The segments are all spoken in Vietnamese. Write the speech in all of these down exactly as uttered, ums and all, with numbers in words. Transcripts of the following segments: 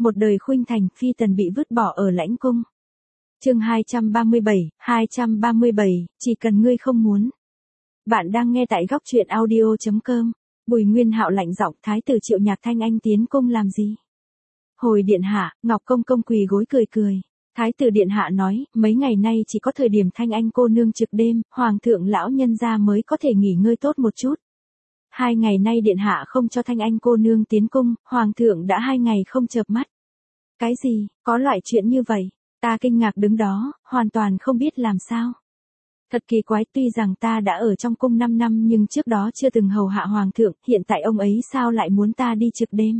một đời khuynh thành, phi tần bị vứt bỏ ở lãnh cung. Chương hai trăm ba mươi bảy, hai trăm ba mươi bảy, chỉ cần ngươi không muốn. Bạn đang nghe tại góc truyện audio chấm com. Bùi Nguyên Hạo lạnh giọng, thái tử Triệu Nhạc Thanh Anh tiến cung làm gì? Hồi điện hạ, Ngọc Công Công quỳ gối cười cười. Thái tử điện hạ nói, mấy ngày nay chỉ có thời điểm Thanh Anh cô nương trực đêm, hoàng thượng lão nhân gia mới có thể nghỉ ngơi tốt một chút. Hai ngày nay điện hạ không cho Thanh Anh cô nương tiến cung, hoàng thượng đã hai ngày không chợp mắt. Cái gì, có loại chuyện như vậy? Ta kinh ngạc đứng đó, hoàn toàn không biết làm sao. Thật kỳ quái, tuy rằng ta đã ở trong cung năm năm nhưng trước đó chưa từng hầu hạ hoàng thượng, hiện tại ông ấy sao lại muốn ta đi trực đêm?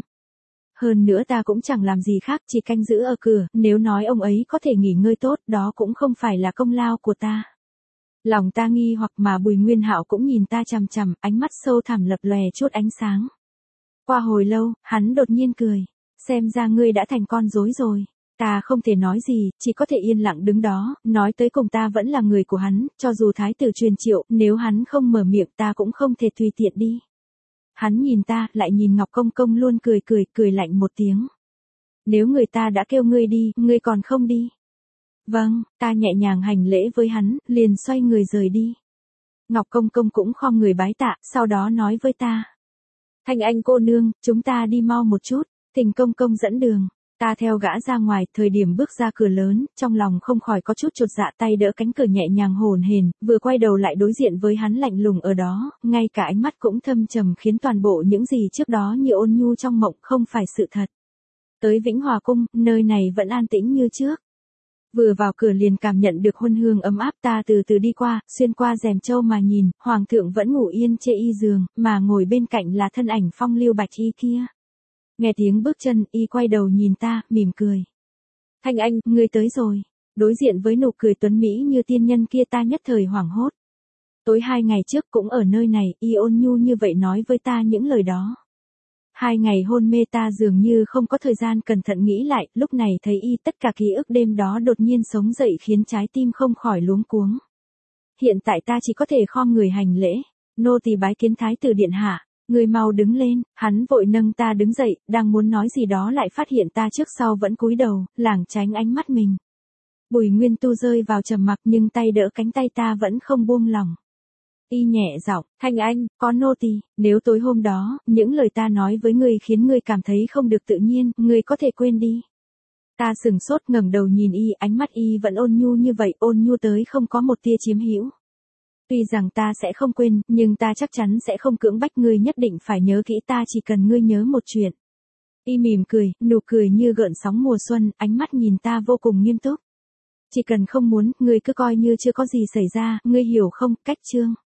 Hơn nữa ta cũng chẳng làm gì khác, chỉ canh giữ ở cửa, nếu nói ông ấy có thể nghỉ ngơi tốt, đó cũng không phải là công lao của ta. Lòng ta nghi hoặc mà Bùi Nguyên Hạo cũng nhìn ta chằm chằm, ánh mắt sâu thẳm lập lòe chút ánh sáng. Qua hồi lâu, hắn đột nhiên cười, xem ra ngươi đã thành con rối rồi. Ta không thể nói gì, chỉ có thể yên lặng đứng đó, nói tới cùng ta vẫn là người của hắn, cho dù thái tử truyền triệu, nếu hắn không mở miệng ta cũng không thể tùy tiện đi. Hắn nhìn ta, lại nhìn Ngọc Công Công luôn cười cười, cười lạnh một tiếng. Nếu người ta đã kêu ngươi đi, ngươi còn không đi. Vâng, ta nhẹ nhàng hành lễ với hắn, liền xoay người rời đi. Ngọc Công Công cũng khom người bái tạ, sau đó nói với ta. Thanh Anh cô nương, chúng ta đi mau một chút, Thỉnh Công Công dẫn đường. Ta theo gã ra ngoài, thời điểm bước ra cửa lớn, trong lòng không khỏi có chút chột dạ, tay đỡ cánh cửa nhẹ nhàng hồn hển, vừa quay đầu lại đối diện với hắn lạnh lùng ở đó, ngay cả ánh mắt cũng thâm trầm khiến toàn bộ những gì trước đó như ôn nhu trong mộng không phải sự thật. Tới Vĩnh Hòa Cung, nơi này vẫn an tĩnh như trước. Vừa vào cửa liền cảm nhận được hôn hương ấm áp, ta từ từ đi qua, xuyên qua rèm châu mà nhìn, hoàng thượng vẫn ngủ yên trên y giường, mà ngồi bên cạnh là thân ảnh phong lưu bạch y kia. Nghe tiếng bước chân, y quay đầu nhìn ta, mỉm cười. Thanh Anh, ngươi tới rồi. Đối diện với nụ cười tuấn mỹ như tiên nhân kia ta nhất thời hoảng hốt. Tối hai ngày trước cũng ở nơi này, y ôn nhu như vậy nói với ta những lời đó. Hai ngày hôn mê ta dường như không có thời gian cẩn thận nghĩ lại, lúc này thấy y tất cả ký ức đêm đó đột nhiên sống dậy khiến trái tim không khỏi luống cuống. Hiện tại ta chỉ có thể khom người hành lễ, nô tỳ bái kiến thái tử điện hạ. Người mau đứng lên, hắn vội nâng ta đứng dậy, đang muốn nói gì đó lại phát hiện ta trước sau vẫn cúi đầu, lảng tránh ánh mắt mình. Bùi Nguyên Tu rơi vào trầm mặc nhưng tay đỡ cánh tay ta vẫn không buông lỏng. Y nhẹ giọng, Thanh Anh, có nô tỳ, nếu tối hôm đó, những lời ta nói với ngươi khiến ngươi cảm thấy không được tự nhiên, ngươi có thể quên đi. Ta sừng sốt ngẩng đầu nhìn y, ánh mắt y vẫn ôn nhu như vậy, ôn nhu tới không có một tia chiếm hữu. Tuy rằng ta sẽ không quên, nhưng ta chắc chắn sẽ không cưỡng bách ngươi nhất định phải nhớ kỹ ta, chỉ cần ngươi nhớ một chuyện. Y mỉm cười, nụ cười như gợn sóng mùa xuân, ánh mắt nhìn ta vô cùng nghiêm túc. Chỉ cần không muốn, ngươi cứ coi như chưa có gì xảy ra, ngươi hiểu không, cách chương.